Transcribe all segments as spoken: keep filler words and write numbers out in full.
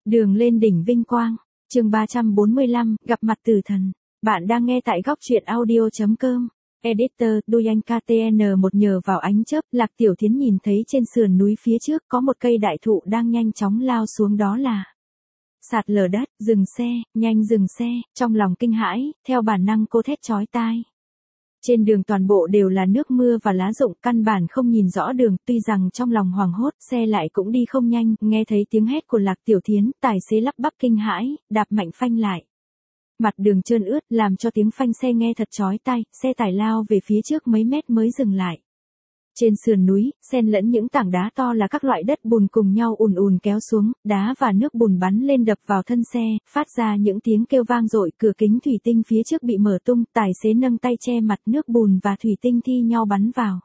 Đường lên đỉnh vinh quang, chương ba trăm bốn mươi lăm, gặp mặt tử thần. Bạn đang nghe tại góc truyện audio.com. Editor, Duyan ca tê en một nhờ vào ánh chớp, Lạc Tiểu Thiến nhìn thấy trên sườn núi phía trước có một cây đại thụ đang nhanh chóng lao xuống, đó là sạt lở đất. Dừng xe, nhanh dừng xe. Trong lòng kinh hãi, theo bản năng cô thét chói tai. Trên đường toàn bộ đều là nước mưa và lá rụng, căn bản không nhìn rõ đường, tuy rằng trong lòng hoảng hốt, xe lại cũng đi không nhanh, nghe thấy tiếng hét của Lạc Tiểu Thiến, tài xế lắp bắp kinh hãi, đạp mạnh phanh lại. Mặt đường trơn ướt, làm cho tiếng phanh xe nghe thật chói tai, xe tải lao về phía trước mấy mét mới dừng lại. Trên sườn núi, xen lẫn những tảng đá to là các loại đất bùn cùng nhau ùn ùn kéo xuống, đá và nước bùn bắn lên đập vào thân xe, phát ra những tiếng kêu vang dội, cửa kính thủy tinh phía trước bị mở tung, tài xế nâng tay che mặt, nước bùn và thủy tinh thi nhau bắn vào.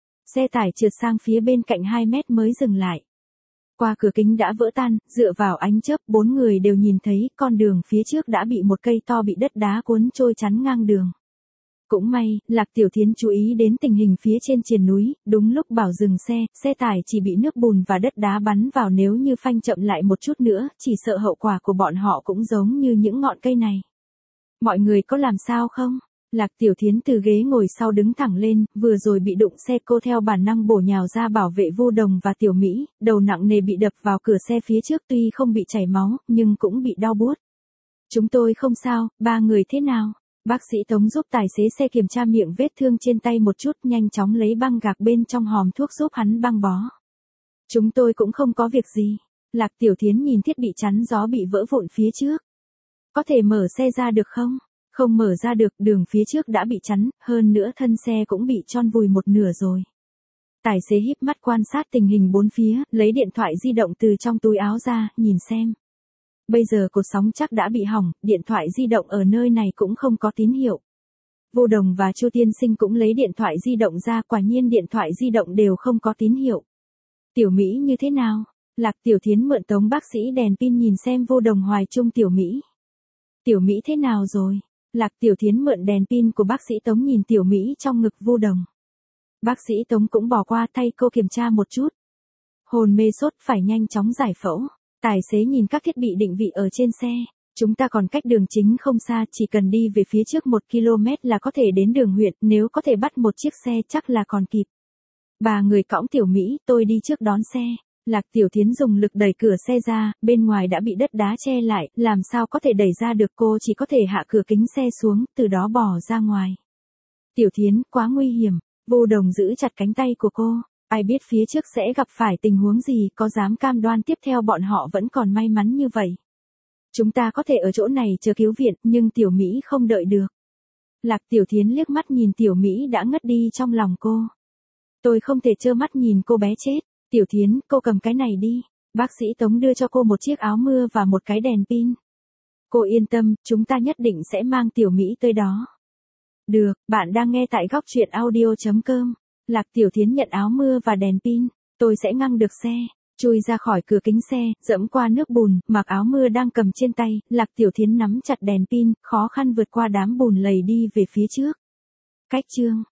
Xe tải trượt sang phía bên cạnh hai mét mới dừng lại. Qua cửa kính đã vỡ tan, dựa vào ánh chớp, bốn người đều nhìn thấy con đường phía trước đã bị một cây to bị đất đá cuốn trôi chắn ngang đường. Cũng may, Lạc Tiểu Thiến chú ý đến tình hình phía trên triền núi, đúng lúc bảo dừng xe, xe tải chỉ bị nước bùn và đất đá bắn vào, nếu như phanh chậm lại một chút nữa, chỉ sợ hậu quả của bọn họ cũng giống như những ngọn cây này. Mọi người có làm sao không? Lạc Tiểu Thiến từ ghế ngồi sau đứng thẳng lên, vừa rồi bị đụng xe, cô theo bản năng bổ nhào ra bảo vệ Vu Đồng và Tiểu Mỹ, đầu nặng nề bị đập vào cửa xe phía trước, tuy không bị chảy máu, nhưng cũng bị đau buốt. Chúng tôi không sao, ba người thế nào? Bác sĩ Tống giúp tài xế xe kiểm tra miệng vết thương trên tay một chút, nhanh chóng lấy băng gạc bên trong hòm thuốc giúp hắn băng bó. Chúng tôi cũng không có việc gì. Lạc Tiểu Thiến nhìn thiết bị chắn gió bị vỡ vụn phía trước. Có thể mở xe ra được không? Không mở ra được, đường phía trước đã bị chắn, hơn nữa thân xe cũng bị tron vùi một nửa rồi. Tài xế híp mắt quan sát tình hình bốn phía, lấy điện thoại di động từ trong túi áo ra, nhìn xem. Bây giờ cột sóng chắc đã bị hỏng, điện thoại di động ở nơi này cũng không có tín hiệu. Vu Đồng và Chu Tiên Sinh cũng lấy điện thoại di động ra, quả nhiên điện thoại di động đều không có tín hiệu. Tiểu Mỹ như thế nào? Lạc Tiểu Thiến mượn Tống bác sĩ đèn pin nhìn xem Vu Đồng hoài chung Tiểu Mỹ. Tiểu Mỹ thế nào rồi? Lạc Tiểu Thiến mượn đèn pin của bác sĩ Tống nhìn Tiểu Mỹ trong ngực Vu Đồng. Bác sĩ Tống cũng bỏ qua thay cô kiểm tra một chút. Hồn mê sốt, phải nhanh chóng giải phẫu. Tài xế nhìn các thiết bị định vị ở trên xe. Chúng ta còn cách đường chính không xa, chỉ cần đi về phía trước một ki lô mét là có thể đến đường huyện, nếu có thể bắt một chiếc xe chắc là còn kịp. Ba người cõng Tiểu Mỹ, tôi đi trước đón xe. Lạc Tiểu Thiến dùng lực đẩy cửa xe ra, bên ngoài đã bị đất đá che lại, làm sao có thể đẩy ra được, cô chỉ có thể hạ cửa kính xe xuống, từ đó bỏ ra ngoài. Tiểu Thiến, quá nguy hiểm. Vu Đồng giữ chặt cánh tay của cô. Ai biết phía trước sẽ gặp phải tình huống gì, có dám cam đoan tiếp theo bọn họ vẫn còn may mắn như vậy. Chúng ta có thể ở chỗ này chờ cứu viện, nhưng Tiểu Mỹ không đợi được. Lạc Tiểu Thiến liếc mắt nhìn Tiểu Mỹ đã ngất đi trong lòng cô. Tôi không thể trơ mắt nhìn cô bé chết. Tiểu Thiến, cô cầm cái này đi. Bác sĩ Tống đưa cho cô một chiếc áo mưa và một cái đèn pin. Cô yên tâm, chúng ta nhất định sẽ mang Tiểu Mỹ tới đó. Được, bạn đang nghe tại góc truyện audio.com. Lạc Tiểu Thiến nhận áo mưa và đèn pin. Tôi sẽ ngăn được xe. Chui ra khỏi cửa kính xe, dẫm qua nước bùn, mặc áo mưa đang cầm trên tay, Lạc Tiểu Thiến nắm chặt đèn pin, khó khăn vượt qua đám bùn lầy đi về phía trước. Cách chương